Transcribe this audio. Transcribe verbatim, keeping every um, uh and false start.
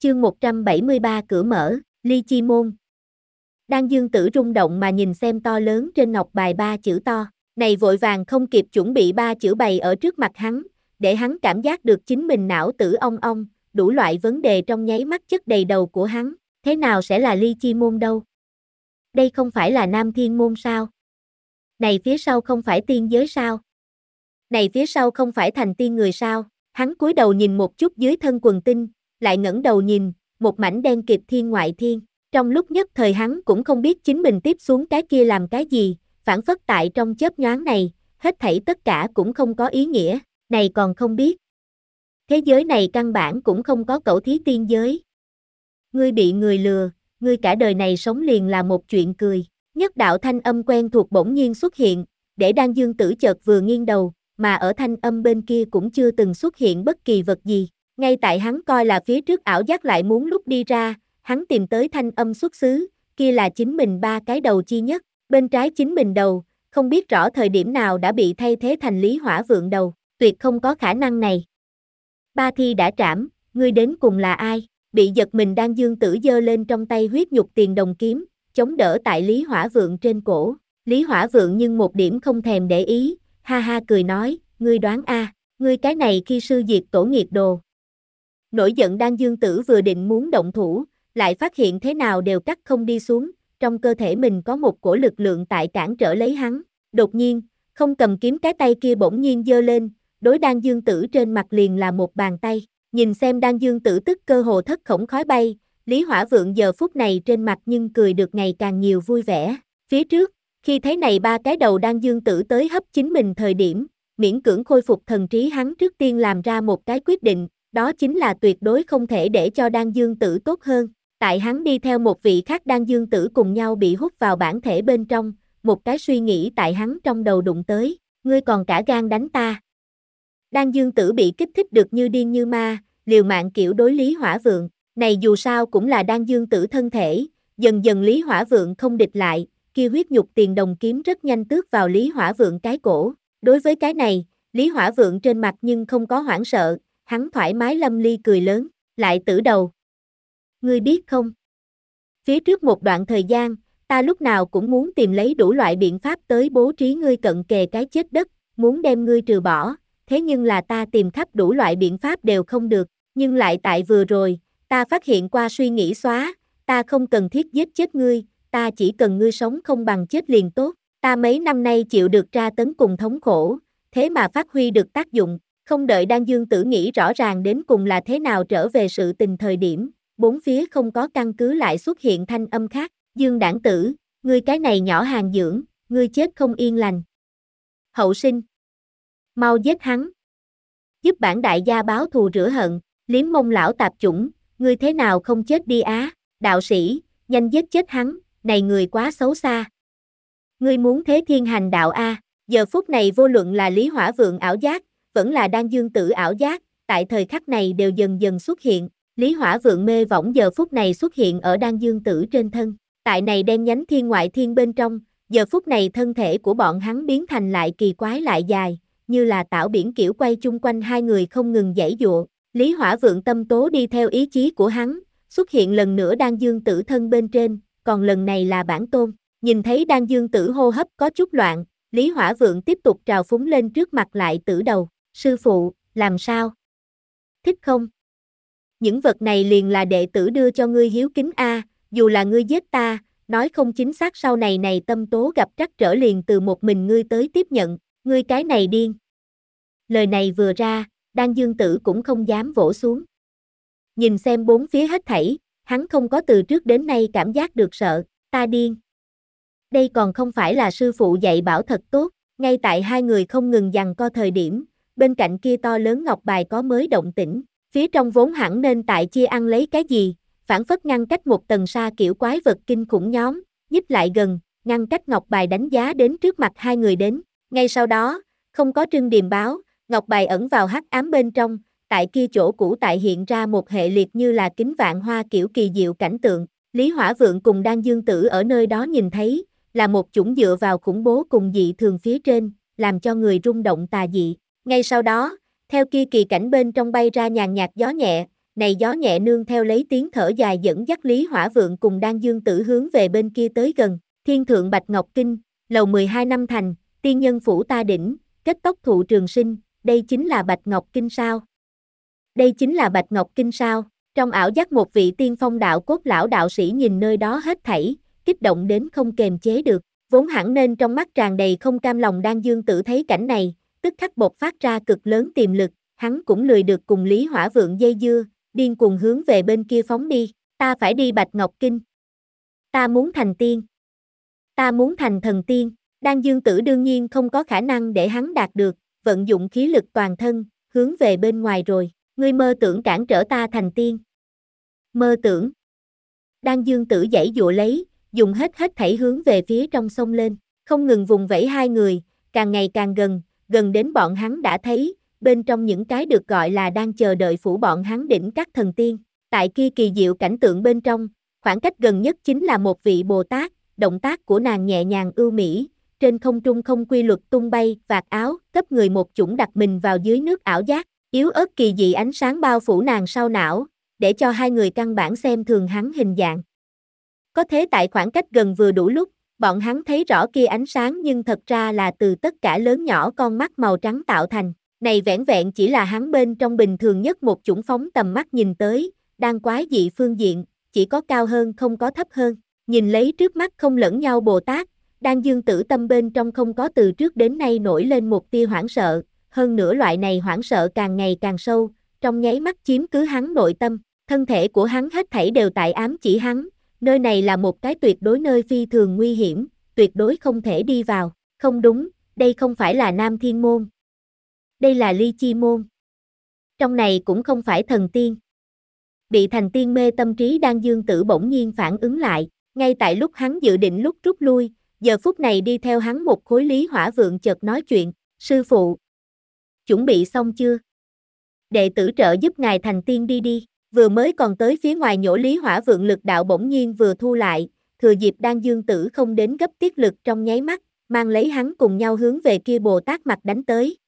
Chương một trăm bảy mươi ba cửa mở, ly chi môn. Đan Dương Tử rung động mà nhìn xem to lớn trên ngọc bài ba chữ to, này vội vàng không kịp chuẩn bị ba chữ bày ở trước mặt hắn, để hắn cảm giác được chính mình não tử ong ong, đủ loại vấn đề trong nháy mắt chất đầy đầu của hắn, thế nào sẽ là ly chi môn đâu? Đây không phải là Nam Thiên môn sao? Này phía sau không phải tiên giới sao? Này phía sau không phải thành tiên người sao? Hắn cúi đầu nhìn một chút dưới thân quần tinh, lại ngẩng đầu nhìn, một mảnh đen kịt thiên ngoại thiên. Trong lúc nhất thời hắn cũng không biết chính mình tiếp xuống cái kia làm cái gì, phản phất tại trong chớp nhoáng này, hết thảy tất cả cũng không có ý nghĩa, này còn không biết. Thế giới này căn bản cũng không có cẩu thí tiên giới. Ngươi bị người lừa, ngươi cả đời này sống liền là một chuyện cười. Nhất đạo thanh âm quen thuộc bỗng nhiên xuất hiện, để Đan Dương Tử chợt vừa nghiêng đầu, mà ở thanh âm bên kia cũng chưa từng xuất hiện bất kỳ vật gì. Ngay tại hắn coi là phía trước ảo giác lại muốn lúc đi ra, hắn tìm tới thanh âm xuất xứ, kia là chính mình ba cái đầu chi nhất, bên trái chính mình đầu, không biết rõ thời điểm nào đã bị thay thế thành Lý Hỏa Vượng đầu, tuyệt không có khả năng này. Ba thi đã trảm, ngươi đến cùng là ai? Bị giật mình Đan Dương Tử giơ lên trong tay huyết nhục tiền đồng kiếm, chống đỡ tại Lý Hỏa Vượng trên cổ. Lý Hỏa Vượng nhưng một điểm không thèm để ý, ha ha cười nói, ngươi đoán a, ngươi cái này khi sư diệt tổ nghiệt đồ. Nổi giận Đan Dương Tử vừa định muốn động thủ, lại phát hiện thế nào đều cắt không đi xuống, trong cơ thể mình có một cổ lực lượng tại cản trở lấy hắn. Đột nhiên, không cầm kiếm cái tay kia bỗng nhiên giơ lên, đối Đan Dương Tử trên mặt liền là một bàn tay. Nhìn xem Đan Dương Tử tức cơ hồ thất khổng khói bay, Lý Hỏa Vượng giờ phút này trên mặt nhưng cười được ngày càng nhiều vui vẻ. Phía trước, khi thấy này ba cái đầu Đan Dương Tử tới hấp chính mình thời điểm, miễn cưỡng khôi phục thần trí hắn trước tiên làm ra một cái quyết định, đó chính là tuyệt đối không thể để cho Đan Dương Tử tốt hơn. Tại hắn đi theo một vị khác Đan Dương Tử cùng nhau bị hút vào bản thể bên trong, một cái suy nghĩ tại hắn trong đầu đụng tới, ngươi còn cả gan đánh ta. Đan Dương Tử bị kích thích được như điên như ma, liều mạng kiểu đối Lý Hỏa Vượng, này dù sao cũng là Đan Dương Tử thân thể, dần dần Lý Hỏa Vượng không địch lại, kia huyết nhục tiền đồng kiếm rất nhanh tước vào Lý Hỏa Vượng cái cổ. Đối với cái này, Lý Hỏa Vượng trên mặt nhưng không có hoảng sợ, hắn thoải mái lâm ly cười lớn, lại tử đầu. Ngươi biết không? Phía trước một đoạn thời gian, ta lúc nào cũng muốn tìm lấy đủ loại biện pháp tới bố trí ngươi cận kề cái chết đất, muốn đem ngươi trừ bỏ, thế nhưng là ta tìm khắp đủ loại biện pháp đều không được, nhưng lại tại vừa rồi, ta phát hiện qua suy nghĩ xóa, ta không cần thiết giết chết ngươi, ta chỉ cần ngươi sống không bằng chết liền tốt, ta mấy năm nay chịu được tra tấn cùng thống khổ, thế mà phát huy được tác dụng, không đợi Đan Dương Tử nghĩ rõ ràng đến cùng là thế nào trở về sự tình thời điểm, bốn phía không có căn cứ lại xuất hiện thanh âm khác, Dương Đảng Tử, ngươi cái này nhỏ hàng dưỡng, ngươi chết không yên lành. Hậu sinh, mau giết hắn. Giúp bản đại gia báo thù rửa hận, liếm mông lão tạp chủng, ngươi thế nào không chết đi á, đạo sĩ, nhanh giết chết hắn, này người quá xấu xa. Ngươi muốn thế thiên hành đạo a, giờ phút này vô luận là Lý Hỏa Vượng ảo giác, vẫn là Đan Dương Tử ảo giác, tại thời khắc này đều dần dần xuất hiện, Lý Hỏa Vượng mê võng giờ phút này xuất hiện ở Đan Dương Tử trên thân, tại này đen nhánh thiên ngoại thiên bên trong, giờ phút này thân thể của bọn hắn biến thành lại kỳ quái lại dài, như là tảo biển kiểu quay chung quanh hai người không ngừng giãy giụa. Lý Hỏa Vượng tâm tố đi theo ý chí của hắn, xuất hiện lần nữa Đan Dương Tử thân bên trên, còn lần này là bản tôn. Nhìn thấy Đan Dương Tử hô hấp có chút loạn, Lý Hỏa Vượng tiếp tục trào phúng lên trước mặt lại tử đầu, sư phụ, làm sao? Thích không? Những vật này liền là đệ tử đưa cho ngươi hiếu kính a, dù là ngươi giết ta, nói không chính xác sau này này tâm tố gặp trắc trở liền từ một mình ngươi tới tiếp nhận, ngươi cái này điên. Lời này vừa ra, Đan Dương Tử cũng không dám vỗ xuống. Nhìn xem bốn phía hết thảy, hắn không có từ trước đến nay cảm giác được sợ, ta điên. Đây còn không phải là sư phụ dạy bảo thật tốt, ngay tại hai người không ngừng giằng co thời điểm, bên cạnh kia to lớn ngọc bài có mới động tĩnh, phía trong vốn hẳn nên tại chia ăn lấy cái gì, phản phất ngăn cách một tầng sa kiểu quái vật kinh khủng nhóm, nhích lại gần, ngăn cách ngọc bài đánh giá đến trước mặt hai người đến, ngay sau đó, không có trưng điềm báo, ngọc bài ẩn vào hắc ám bên trong, tại kia chỗ cũ tại hiện ra một hệ liệt như là kính vạn hoa kiểu kỳ diệu cảnh tượng, Lý Hỏa Vượng cùng Đan Dương Tử ở nơi đó nhìn thấy, là một chủng dựa vào khủng bố cùng dị thường phía trên, làm cho người rung động tà dị. Ngay sau đó, theo kia kỳ cảnh bên trong bay ra nhàn nhạt gió nhẹ, này gió nhẹ nương theo lấy tiếng thở dài dẫn dắt Lý Hỏa Vượng cùng Đan Dương Tử hướng về bên kia tới gần, Thiên Thượng Bạch Ngọc Kinh, lầu mười hai năm thành, tiên nhân phủ ta đỉnh, kết tóc thụ trường sinh, đây chính là Bạch Ngọc Kinh sao? Đây chính là Bạch Ngọc Kinh sao? Trong ảo giác một vị tiên phong đạo cốt lão đạo sĩ nhìn nơi đó hết thảy, kích động đến không kềm chế được, vốn hẳn nên trong mắt tràn đầy không cam lòng Đan Dương Tử thấy cảnh này, tức khắc bộc phát ra cực lớn tiềm lực, hắn cũng lười được cùng Lý Hỏa Vượng dây dưa, điên cuồng hướng về bên kia phóng đi, ta phải đi Bạch Ngọc Kinh. Ta muốn thành tiên. Ta muốn thành thần tiên. Đan Dương Tử đương nhiên không có khả năng để hắn đạt được, vận dụng khí lực toàn thân, hướng về bên ngoài rồi, ngươi mơ tưởng cản trở ta thành tiên. Mơ tưởng. Đan Dương Tử giãy dụa lấy, dùng hết hết thảy hướng về phía trong sông lên, không ngừng vùng vẫy hai người, càng ngày càng gần, gần đến bọn hắn đã thấy, bên trong những cái được gọi là đang chờ đợi phủ bọn hắn đỉnh các thần tiên. Tại kia kỳ diệu cảnh tượng bên trong, khoảng cách gần nhất chính là một vị Bồ Tát, động tác của nàng nhẹ nhàng ưu mỹ, trên không trung không quy luật tung bay, vạt áo, cấp người một chủng đặt mình vào dưới nước ảo giác, yếu ớt kỳ dị ánh sáng bao phủ nàng sau não, để cho hai người căn bản xem thường hắn hình dạng. Có thế tại khoảng cách gần vừa đủ lúc, bọn hắn thấy rõ kia ánh sáng nhưng thật ra là từ tất cả lớn nhỏ con mắt màu trắng tạo thành. Này vẻn vẹn chỉ là hắn bên trong bình thường nhất một chủng phóng tầm mắt nhìn tới, đang quái dị phương diện, chỉ có cao hơn không có thấp hơn. Nhìn lấy trước mắt không lẫn nhau Bồ Tát, Đan Dương Tử tâm bên trong không có từ trước đến nay nổi lên một tia hoảng sợ, hơn nữa loại này hoảng sợ càng ngày càng sâu, trong nháy mắt chiếm cứ hắn nội tâm, thân thể của hắn hết thảy đều tại ám chỉ hắn, nơi này là một cái tuyệt đối nơi phi thường nguy hiểm, tuyệt đối không thể đi vào, không đúng, đây không phải là Nam Thiên Môn. Đây là Ly Chi Môn. Trong này cũng không phải thần tiên. Bị thành tiên mê tâm trí Đan Dương Tử bỗng nhiên phản ứng lại, ngay tại lúc hắn dự định lúc rút lui, giờ phút này đi theo hắn một khối Lý Hỏa Vượng chợt nói chuyện, sư phụ. Chuẩn bị xong chưa? Đệ tử trợ giúp ngài thành tiên đi đi, vừa mới còn tới phía ngoài nhổ Lý Hỏa Vượng lực đạo bỗng nhiên vừa thu lại, thừa dịp Đan Dương Tử không đến gấp tiết lực trong nháy mắt, mang lấy hắn cùng nhau hướng về kia Bồ Tát mặt đánh tới.